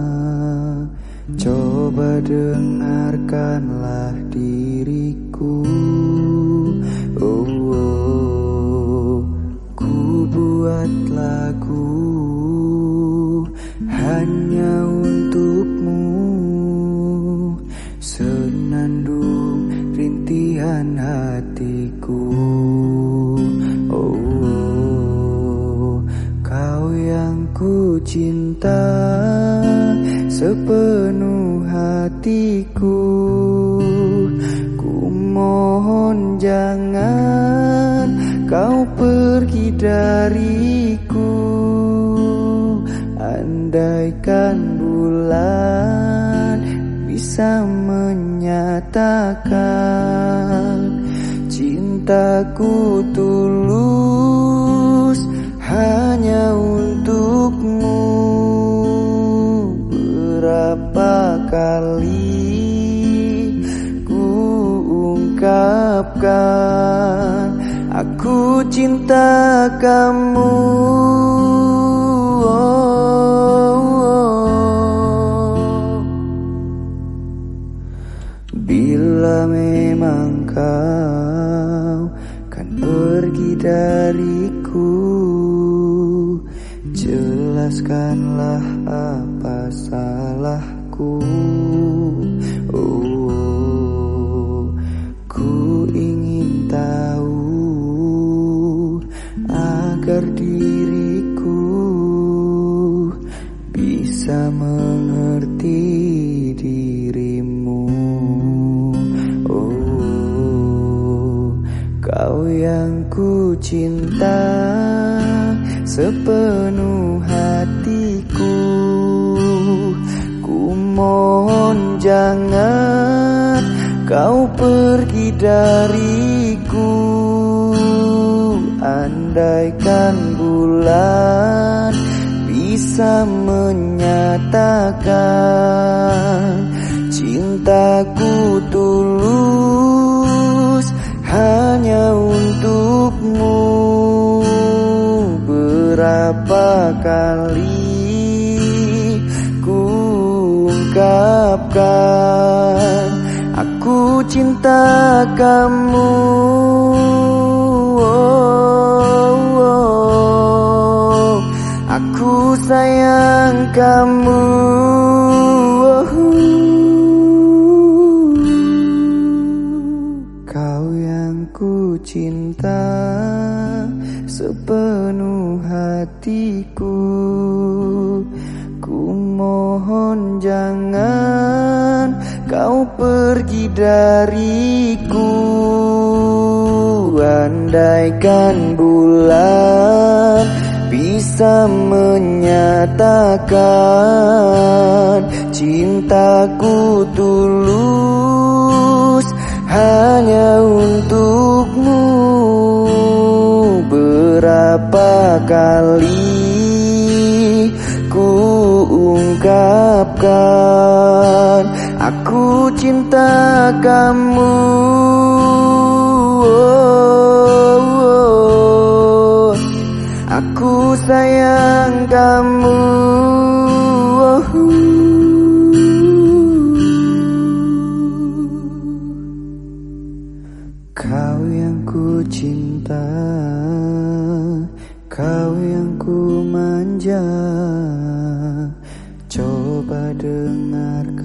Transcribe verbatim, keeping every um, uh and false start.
Coba dengarkanlah diriku. Oh, oh, ku buat lagu hanya untukmu, senandung rintihan hatiku. Oh, oh, kau yang ku cinta sepenuh hatiku, ku mohon jangan kau pergi dariku. Andaikan bulan bisa menyatakan cintaku tulus hanya untukmu, berapa kali ku ungkapkan aku cinta kamu. Oh, oh. Bila memang kau kan pergi dariku, jelaskanlah apa salahku. Oh, ku ingin tahu agar diriku bisa mengerti dirimu. Oh, kau yang ku cinta sepenuh hatiku, ku mohon jangan kau pergi dariku. Andaikan bulan bisa menyatakan cintaku tulus hanya untukmu, berapa kali ku ungkapkan aku cinta kamu. Oh, oh, aku sayang kamu. Oh, kau yang ku cinta sepenuh hatiku, ku mohon jangan kau pergi dariku. Andaikan bulan bisa menyatakan cintaku tulus hanya untukmu, berapa kali ku ungkapkan aku cinta kamu. Oh, oh, aku sayang kamu. Oh, kau yang ku cinta, kau yang ku manja, coba dengarkan